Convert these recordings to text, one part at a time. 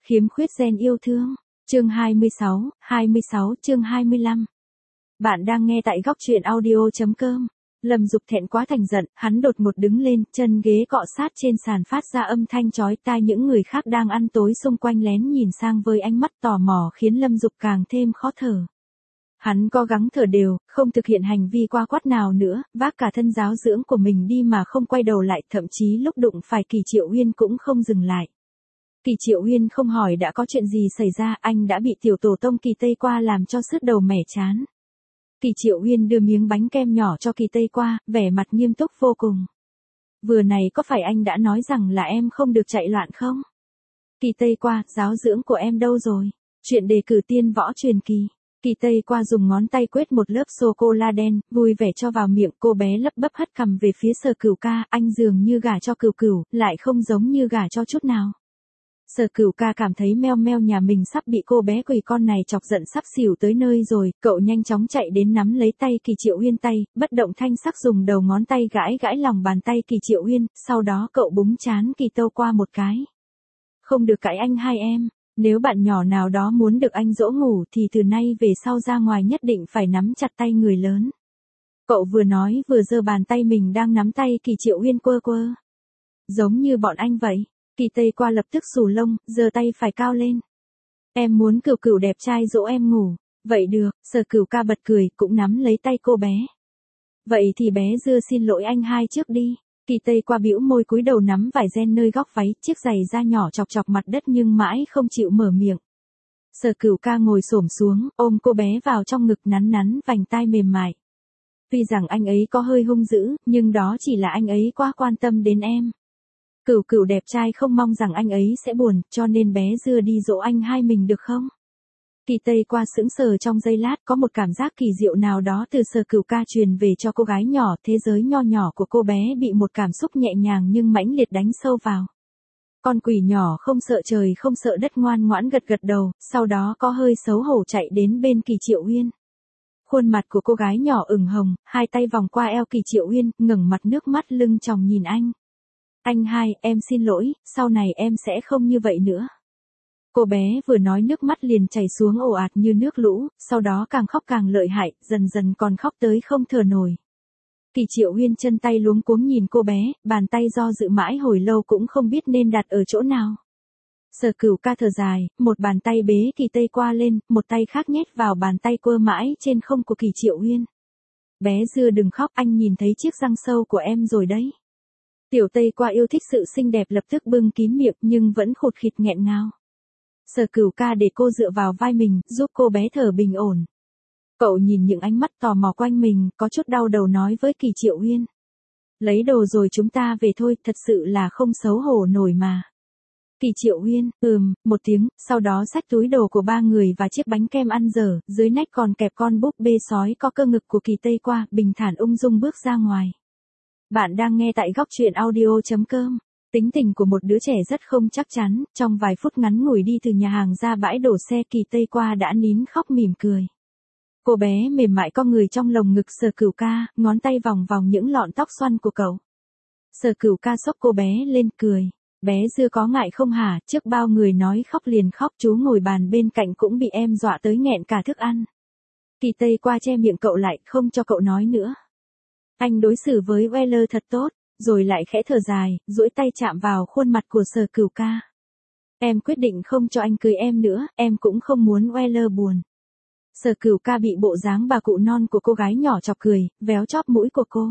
Khiếm khuyết gen yêu thương. Chương 26 chương 25. Bạn đang nghe tại góc truyện audio.com. Lâm Dục thẹn quá thành giận, hắn đột ngột đứng lên, chân ghế cọ sát trên sàn phát ra âm thanh chói tai, những người khác đang ăn tối xung quanh lén nhìn sang với ánh mắt tò mò khiến Lâm Dục càng thêm khó thở. Hắn cố gắng thở đều, không thực hiện hành vi qua quát nào nữa, vác cả thân giáo dưỡng của mình đi mà không quay đầu lại, thậm chí lúc đụng phải Kỳ Triệu Uyên cũng không dừng lại. Kỳ Triệu Uyên không hỏi đã có chuyện gì xảy ra, anh đã bị tiểu tổ tông Kỳ Tây Qua làm cho sứt đầu mẻ chán. Kỳ Triệu Uyên đưa miếng bánh kem nhỏ cho Kỳ Tây Qua, vẻ mặt nghiêm túc vô cùng. Vừa này có phải anh đã nói rằng là em không được chạy loạn không? Kỳ Tây Qua, giáo dưỡng của em đâu rồi? Chuyện đề cử tiên võ truyền kỳ. Kỳ Tây Qua dùng ngón tay quét một lớp sô-cô-la đen, vui vẻ cho vào miệng, cô bé lấp bấp hất cằm về phía Sở Cửu Ca, anh dường như gả cho Cửu Cửu, lại không giống như gả cho chút nào. Sở Cửu Ca cảm thấy meo meo nhà mình sắp bị cô bé quỳ con này chọc giận sắp xỉu tới nơi rồi, cậu nhanh chóng chạy đến nắm lấy tay Kỳ Triệu Uyên tay, bất động thanh sắc dùng đầu ngón tay gãi gãi lòng bàn tay Kỳ Triệu Uyên, sau đó cậu búng trán Kỳ Tâu Qua một cái. Không được cãi anh hai em, nếu bạn nhỏ nào đó muốn được anh dỗ ngủ thì từ nay về sau ra ngoài nhất định phải nắm chặt tay người lớn. Cậu vừa nói vừa giơ bàn tay mình đang nắm tay Kỳ Triệu Uyên quơ quơ. Giống như bọn anh vậy. Kỳ Tây Qua lập tức xù lông, giơ tay phải cao lên. Em muốn Cửu Cửu đẹp trai dỗ em ngủ. Vậy được, Sở Cửu Ca bật cười, cũng nắm lấy tay cô bé. Vậy thì bé Dưa xin lỗi anh hai trước đi. Kỳ Tây Qua bĩu môi cúi đầu nắm vải ren nơi góc váy, chiếc giày da nhỏ chọc chọc mặt đất nhưng mãi không chịu mở miệng. Sở Cửu Ca ngồi xổm xuống, ôm cô bé vào trong ngực, nắn nắn vành tai mềm mại. Tuy rằng anh ấy có hơi hung dữ, nhưng đó chỉ là anh ấy quá quan tâm đến em. Cửu Cửu đẹp trai không mong rằng anh ấy sẽ buồn, cho nên bé Dưa đi dỗ anh hai mình được không? Kỳ Tây Qua sững sờ trong giây lát, có một cảm giác kỳ diệu nào đó từ Sở Cửu Ca truyền về cho cô gái nhỏ, thế giới nho nhỏ của cô bé bị một cảm xúc nhẹ nhàng nhưng mãnh liệt đánh sâu vào. Con quỷ nhỏ không sợ trời không sợ đất ngoan ngoãn gật gật đầu, sau đó có hơi xấu hổ chạy đến bên Kỳ Triệu Uyên. Khuôn mặt của cô gái nhỏ ửng hồng, hai tay vòng qua eo Kỳ Triệu Uyên, ngẩng mặt nước mắt lưng tròng nhìn anh. Anh hai, em xin lỗi, sau này em sẽ không như vậy nữa. Cô bé vừa nói nước mắt liền chảy xuống ồ ạt như nước lũ, sau đó càng khóc càng lợi hại, dần dần còn khóc tới không thở nổi. Kỳ Triệu Uyên chân tay luống cuống nhìn cô bé, bàn tay do dự mãi hồi lâu cũng không biết nên đặt ở chỗ nào. Sở Cửu Ca thở dài, một bàn tay bế Kỳ Tây Qua lên, một tay khác nhét vào bàn tay quơ mãi trên không của Kỳ Triệu Uyên. Bé Dưa đừng khóc, anh nhìn thấy chiếc răng sâu của em rồi đấy. Tiểu Tây Qua yêu thích sự xinh đẹp lập tức bưng kín miệng nhưng vẫn khụt khịt nghẹn ngào. Sở Cửu Ca để cô dựa vào vai mình, giúp cô bé thở bình ổn. Cậu nhìn những ánh mắt tò mò quanh mình, có chút đau đầu nói với Kỳ Triệu Uyên. Lấy đồ rồi chúng ta về thôi, thật sự là không xấu hổ nổi mà. Kỳ Triệu Uyên, một tiếng, sau đó xách túi đồ của ba người và chiếc bánh kem ăn dở, dưới nách còn kẹp con búp bê sói có cơ ngực của Kỳ Tây Qua, bình thản ung dung bước ra ngoài. Bạn đang nghe tại góc truyện audio.com. Tính tình của một đứa trẻ rất không chắc chắn, trong vài phút ngắn ngủi đi từ nhà hàng ra bãi đổ xe, Kỳ Tây Qua đã nín khóc mỉm cười. Cô bé mềm mại co người trong lồng ngực Sở Cửu Ca, ngón tay vòng vòng những lọn tóc xoăn của cậu. Sở Cửu Ca xốc cô bé lên cười. Bé Dưa có ngại không hả, trước bao người nói khóc liền khóc, chú ngồi bàn bên cạnh cũng bị em dọa tới nghẹn cả thức ăn. Kỳ Tây Qua che miệng cậu lại, không cho cậu nói nữa. Anh đối xử với Weller thật tốt, rồi lại khẽ thở dài, duỗi tay chạm vào khuôn mặt của Sở Cửu Ca. Em quyết định không cho anh cưới em nữa, em cũng không muốn Weller buồn. Sở Cửu Ca bị bộ dáng bà cụ non của cô gái nhỏ chọc cười, véo chóp mũi của cô.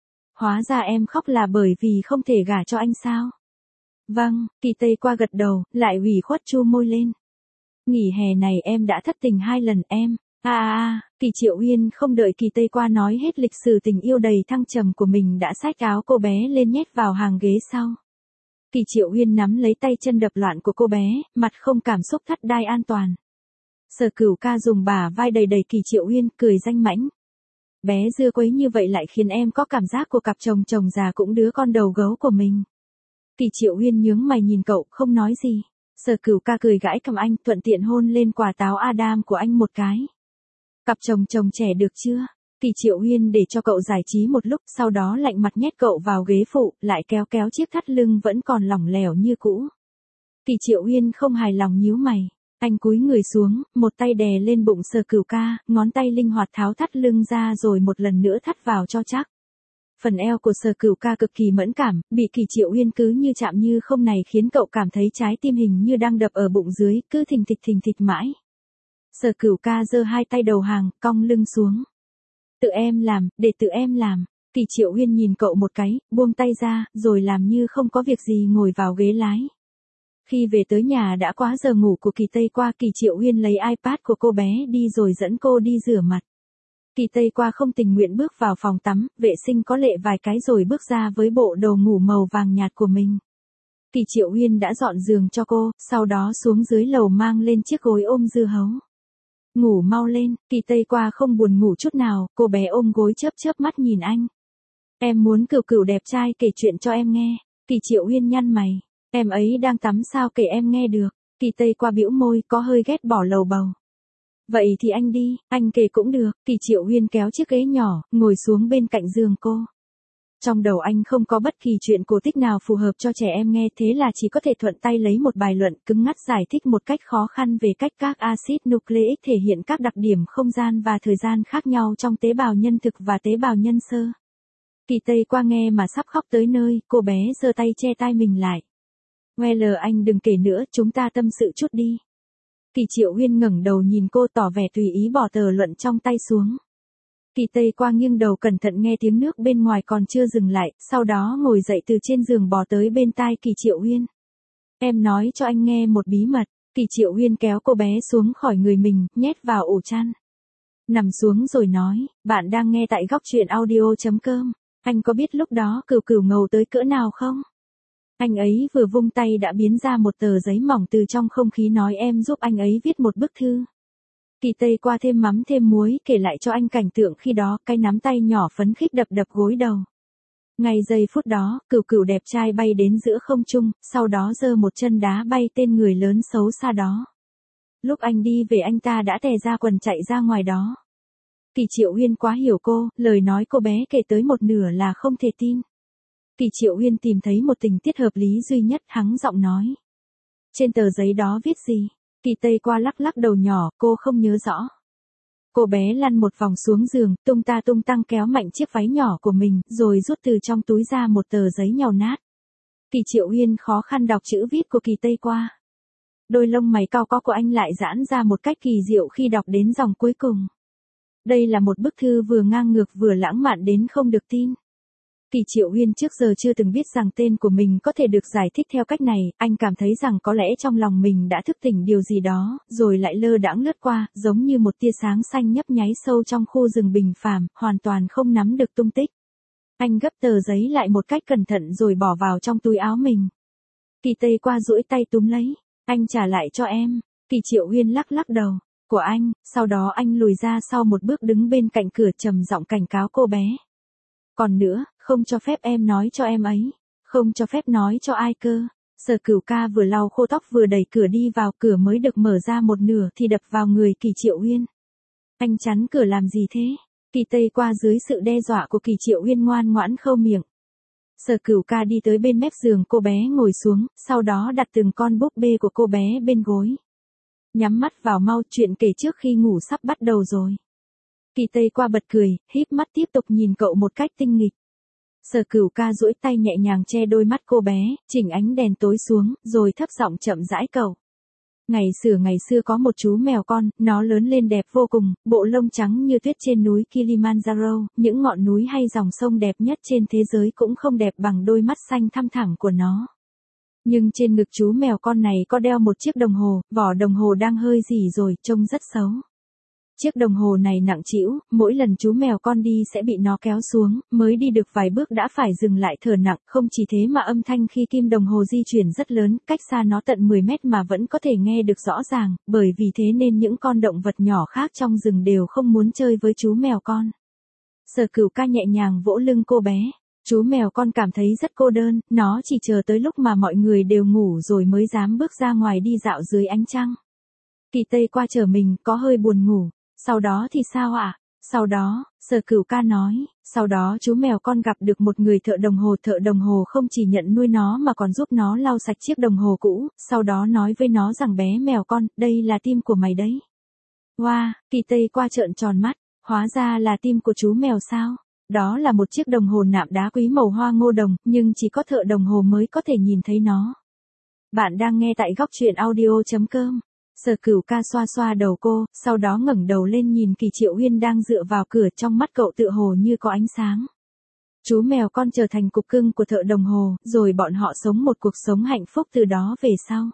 Hóa ra em khóc là bởi vì không thể gả cho anh sao? Vâng, Kỳ Tây Qua gật đầu, lại ủy khuất chu môi lên. Nghỉ hè này em đã thất tình 2 lần em. Kỳ Triệu Uyên không đợi Kỳ Tây Qua nói hết lịch sử tình yêu đầy thăng trầm của mình đã xách áo cô bé lên nhét vào hàng ghế sau. Kỳ Triệu Uyên nắm lấy tay chân đập loạn của cô bé, mặt không cảm xúc thắt đai an toàn. Sở Cửu Ca dùng bả vai đầy đầy Kỳ Triệu Uyên, cười danh mãnh. Bé Dưa quấy như vậy lại khiến em có cảm giác của cặp chồng già cũng đứa con đầu gấu của mình. Kỳ Triệu Uyên nhướng mày nhìn cậu, không nói gì. Sở Cửu Ca cười gãi cầm anh, thuận tiện hôn lên quả táo Adam của anh một cái. Cặp chồng trẻ được chưa? Kỳ Triệu Uyên để cho cậu giải trí một lúc, sau đó lạnh mặt nhét cậu vào ghế phụ, lại kéo chiếc thắt lưng vẫn còn lỏng lẻo như cũ. Kỳ Triệu Uyên không hài lòng nhíu mày. Anh cúi người xuống, một tay đè lên bụng Sở Cửu Ca, ngón tay linh hoạt tháo thắt lưng ra rồi một lần nữa thắt vào cho chắc. Phần eo của Sở Cửu Ca cực kỳ mẫn cảm, bị Kỳ Triệu Uyên cứ như chạm như không này khiến cậu cảm thấy trái tim hình như đang đập ở bụng dưới, cứ thình thịch mãi. Sở Cửu Ca giơ hai tay đầu hàng, cong lưng xuống. Tự em làm, để tự em làm. Kỳ Triệu Uyên nhìn cậu một cái, buông tay ra, rồi làm như không có việc gì ngồi vào ghế lái. Khi về tới nhà đã quá giờ ngủ của Kỳ Tây Qua, Kỳ Triệu Uyên lấy iPad của cô bé đi rồi dẫn cô đi rửa mặt. Kỳ Tây Qua không tình nguyện bước vào phòng tắm, vệ sinh có lệ vài cái rồi bước ra với bộ đồ ngủ màu vàng nhạt của mình. Kỳ Triệu Uyên đã dọn giường cho cô, sau đó xuống dưới lầu mang lên chiếc gối ôm dưa hấu. Ngủ mau lên, Kỳ Tây Qua không buồn ngủ chút nào, cô bé ôm gối chớp mắt nhìn anh. Em muốn Cửu Cửu đẹp trai kể chuyện cho em nghe. Kỳ Triệu Uyên nhăn mày. Em ấy đang tắm sao kể em nghe được. Kỳ Tây Qua bĩu môi có hơi ghét bỏ lầu bầu. Vậy thì anh đi, anh kể cũng được. Kỳ Triệu Uyên kéo chiếc ghế nhỏ, ngồi xuống bên cạnh giường cô. Trong đầu anh không có bất kỳ chuyện cổ tích nào phù hợp cho trẻ em nghe, thế là chỉ có thể thuận tay lấy một bài luận cứng ngắt giải thích một cách khó khăn về cách các axit nucleic thể hiện các đặc điểm không gian và thời gian khác nhau trong tế bào nhân thực và tế bào nhân sơ. Kỳ Tây Qua nghe mà sắp khóc tới nơi, cô bé giơ tay che tai mình lại. Well, anh đừng kể nữa, chúng ta tâm sự chút đi. Kỳ Triệu Uyên ngẩng đầu nhìn cô tỏ vẻ tùy ý bỏ tờ luận trong tay xuống. Kỳ Tây Qua nghiêng đầu cẩn thận nghe tiếng nước bên ngoài còn chưa dừng lại, sau đó ngồi dậy từ trên giường bò tới bên tai Kỳ Triệu Uyên. Em nói cho anh nghe một bí mật. Kỳ Triệu Uyên kéo cô bé xuống khỏi người mình, nhét vào ổ chăn. Nằm xuống rồi nói, bạn đang nghe tại góc truyện audio.com. Anh có biết lúc đó Cửu Cửu ngầu tới cỡ nào không? Anh ấy vừa vung tay đã biến ra một tờ giấy mỏng từ trong không khí nói em giúp anh ấy viết một bức thư. Kỳ Tây Qua thêm mắm thêm muối kể lại cho anh cảnh tượng khi đó, cái nắm tay nhỏ phấn khích đập gối đầu. Ngay giây phút đó, Cửu Cửu đẹp trai bay đến giữa không trung, sau đó giơ một chân đá bay tên người lớn xấu xa đó. Lúc anh đi về anh ta đã tè ra quần chạy ra ngoài đó. Kỳ Triệu Uyên quá hiểu cô, lời nói cô bé kể tới một nửa là không thể tin. Kỳ Triệu Uyên tìm thấy một tình tiết hợp lý duy nhất, hắng giọng nói. Trên tờ giấy đó viết gì? Kỳ Tây Qua lắc đầu nhỏ, cô không nhớ rõ. Cô bé lăn một vòng xuống giường, tung tăng kéo mạnh chiếc váy nhỏ của mình, rồi rút từ trong túi ra một tờ giấy nhàu nát. Kỳ Triệu Uyên khó khăn đọc chữ viết của Kỳ Tây Qua. Đôi lông mày cau có của anh lại giãn ra một cách kỳ diệu khi đọc đến dòng cuối cùng. Đây là một bức thư vừa ngang ngược vừa lãng mạn đến không được tin. Kỳ Triệu Uyên trước giờ chưa từng biết rằng tên của mình có thể được giải thích theo cách này, anh cảm thấy rằng có lẽ trong lòng mình đã thức tỉnh điều gì đó, rồi lại lơ đãng lướt qua, giống như một tia sáng xanh nhấp nháy sâu trong khu rừng bình phàm, hoàn toàn không nắm được tung tích. Anh gấp tờ giấy lại một cách cẩn thận rồi bỏ vào trong túi áo mình. Kỳ Tây Qua duỗi tay túm lấy, anh trả lại cho em. Kỳ Triệu Uyên lắc đầu, của anh, sau đó anh lùi ra sau một bước đứng bên cạnh cửa trầm giọng cảnh cáo cô bé. Còn nữa, không cho phép em nói cho em ấy. Không cho phép nói cho ai cơ. Sở Cửu Ca vừa lau khô tóc vừa đẩy cửa đi vào, cửa mới được mở ra một nửa thì đập vào người Kỳ Triệu Uyên. Anh chắn cửa làm gì thế? Kỳ Tây Qua dưới sự đe dọa của Kỳ Triệu Uyên ngoan ngoãn khâu miệng. Sở Cửu Ca đi tới bên mép giường cô bé ngồi xuống, sau đó đặt từng con búp bê của cô bé bên gối. Nhắm mắt vào mau, chuyện kể trước khi ngủ sắp bắt đầu rồi. Kỳ Tây Qua bật cười, híp mắt tiếp tục nhìn cậu một cách tinh nghịch. Sở Cửu Ca duỗi tay nhẹ nhàng che đôi mắt cô bé, chỉnh ánh đèn tối xuống, rồi thấp giọng chậm rãi cầu. Ngày xưa có một chú mèo con, nó lớn lên đẹp vô cùng, bộ lông trắng như tuyết trên núi Kilimanjaro, những ngọn núi hay dòng sông đẹp nhất trên thế giới cũng không đẹp bằng đôi mắt xanh thăm thẳm của nó. Nhưng trên ngực chú mèo con này có đeo một chiếc đồng hồ, vỏ đồng hồ đang hơi rỉ rồi, trông rất xấu. Chiếc đồng hồ này nặng trĩu, mỗi lần chú mèo con đi sẽ bị nó kéo xuống, mới đi được vài bước đã phải dừng lại thở nặng, không chỉ thế mà âm thanh khi kim đồng hồ di chuyển rất lớn, cách xa nó tận 10 mét mà vẫn có thể nghe được rõ ràng, bởi vì thế nên những con động vật nhỏ khác trong rừng đều không muốn chơi với chú mèo con. Sở Cửu Ca nhẹ nhàng vỗ lưng cô bé. Chú mèo con cảm thấy rất cô đơn, nó chỉ chờ tới lúc mà mọi người đều ngủ rồi mới dám bước ra ngoài đi dạo dưới ánh trăng. Kỳ Tây Qua chờ mình, có hơi buồn ngủ. Sau đó thì sao ạ? Sau đó, Sở Cửu ca nói, sau đó chú mèo con gặp được một người thợ đồng hồ không chỉ nhận nuôi nó mà còn giúp nó lau sạch chiếc đồng hồ cũ, sau đó nói với nó rằng bé mèo con, đây là tim của mày đấy. Wow, Kỳ Tây qua trợn tròn mắt, hóa ra là tim của chú mèo sao? Đó là một chiếc đồng hồ nạm đá quý màu hoa ngô đồng, nhưng chỉ có thợ đồng hồ mới có thể nhìn thấy nó. Bạn đang nghe tại góc truyện audio.com. Sở Cửu ca xoa xoa đầu cô, sau đó ngẩng đầu lên nhìn Kỳ Triệu Uyên đang dựa vào cửa, trong mắt cậu tựa hồ như có ánh sáng. Chú mèo con trở thành cục cưng của thợ đồng hồ, rồi bọn họ sống một cuộc sống hạnh phúc từ đó về sau.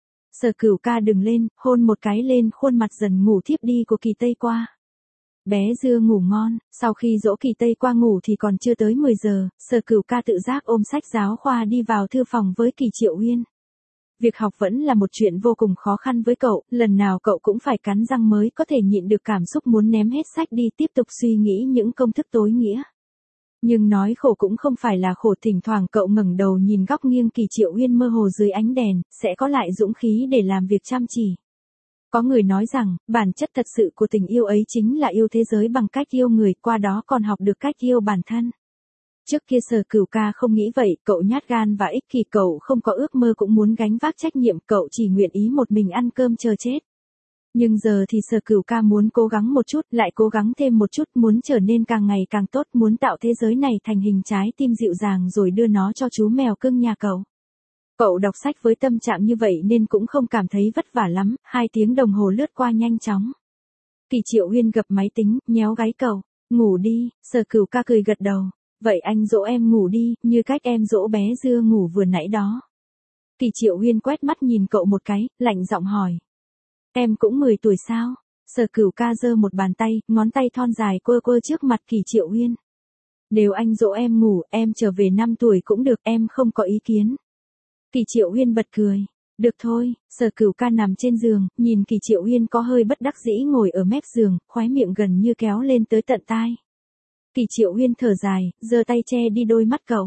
Sở Cửu ca đứng lên, hôn một cái lên khuôn mặt dần ngủ thiếp đi của Kỳ Tây qua. Bé Dưa ngủ ngon, sau khi dỗ Kỳ Tây qua ngủ thì còn chưa tới 10 giờ, Sở Cửu ca tự giác ôm sách giáo khoa đi vào thư phòng với Kỳ Triệu Uyên. Việc học vẫn là một chuyện vô cùng khó khăn với cậu, lần nào cậu cũng phải cắn răng mới có thể nhịn được cảm xúc muốn ném hết sách đi tiếp tục suy nghĩ những công thức tối nghĩa. Nhưng nói khổ cũng không phải là khổ, thỉnh thoảng cậu ngẩng đầu nhìn góc nghiêng Kỳ Triệu Uyên mơ hồ dưới ánh đèn, sẽ có lại dũng khí để làm việc chăm chỉ. Có người nói rằng, bản chất thật sự của tình yêu ấy chính là yêu thế giới bằng cách yêu người, qua đó còn học được cách yêu bản thân. Trước kia Sở Cửu ca không nghĩ vậy, cậu nhát gan và ích kỷ, cậu không có ước mơ cũng muốn gánh vác trách nhiệm, cậu chỉ nguyện ý một mình ăn cơm chờ chết. Nhưng giờ thì Sở Cửu ca muốn cố gắng một chút, lại cố gắng thêm một chút, muốn trở nên càng ngày càng tốt, muốn tạo thế giới này thành hình trái tim dịu dàng rồi đưa nó cho chú mèo cưng nhà cậu. Cậu đọc sách với tâm trạng như vậy nên cũng không cảm thấy vất vả lắm, 2 tiếng đồng hồ lướt qua nhanh chóng. Kỳ Triệu Uyên gập máy tính, nhéo gáy cậu, ngủ đi, Sở Cửu ca cười gật đầu. Vậy anh dỗ em ngủ đi, như cách em dỗ bé Dưa ngủ vừa nãy đó. Kỳ Triệu Uyên quét mắt nhìn cậu một cái, lạnh giọng hỏi. Em cũng 10 tuổi sao? Sở Cửu ca giơ một bàn tay, ngón tay thon dài quơ quơ trước mặt Kỳ Triệu Uyên. Nếu anh dỗ em ngủ, em trở về 5 tuổi cũng được, em không có ý kiến. Kỳ Triệu Uyên bật cười. Được thôi, Sở Cửu ca nằm trên giường, nhìn Kỳ Triệu Uyên có hơi bất đắc dĩ ngồi ở mép giường, khóe miệng gần như kéo lên tới tận tai. Kỳ Triệu Uyên thở dài, giơ tay che đi đôi mắt cậu.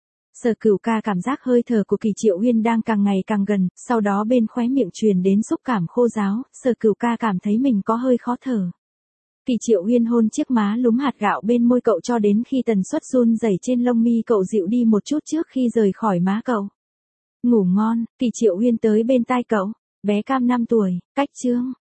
Sở Cửu ca cảm giác hơi thở của Kỳ Triệu Uyên đang càng ngày càng gần, sau đó bên khóe miệng truyền đến xúc cảm khô ráo, Sở Cửu ca cảm thấy mình có hơi khó thở. Kỳ Triệu Uyên hôn chiếc má lúm hạt gạo bên môi cậu cho đến khi tần suất run rẩy trên lông mi cậu dịu đi một chút trước khi rời khỏi má cậu. Ngủ ngon, Kỳ Triệu Uyên tới bên tai cậu. Bé Cam 5 tuổi, cách chương.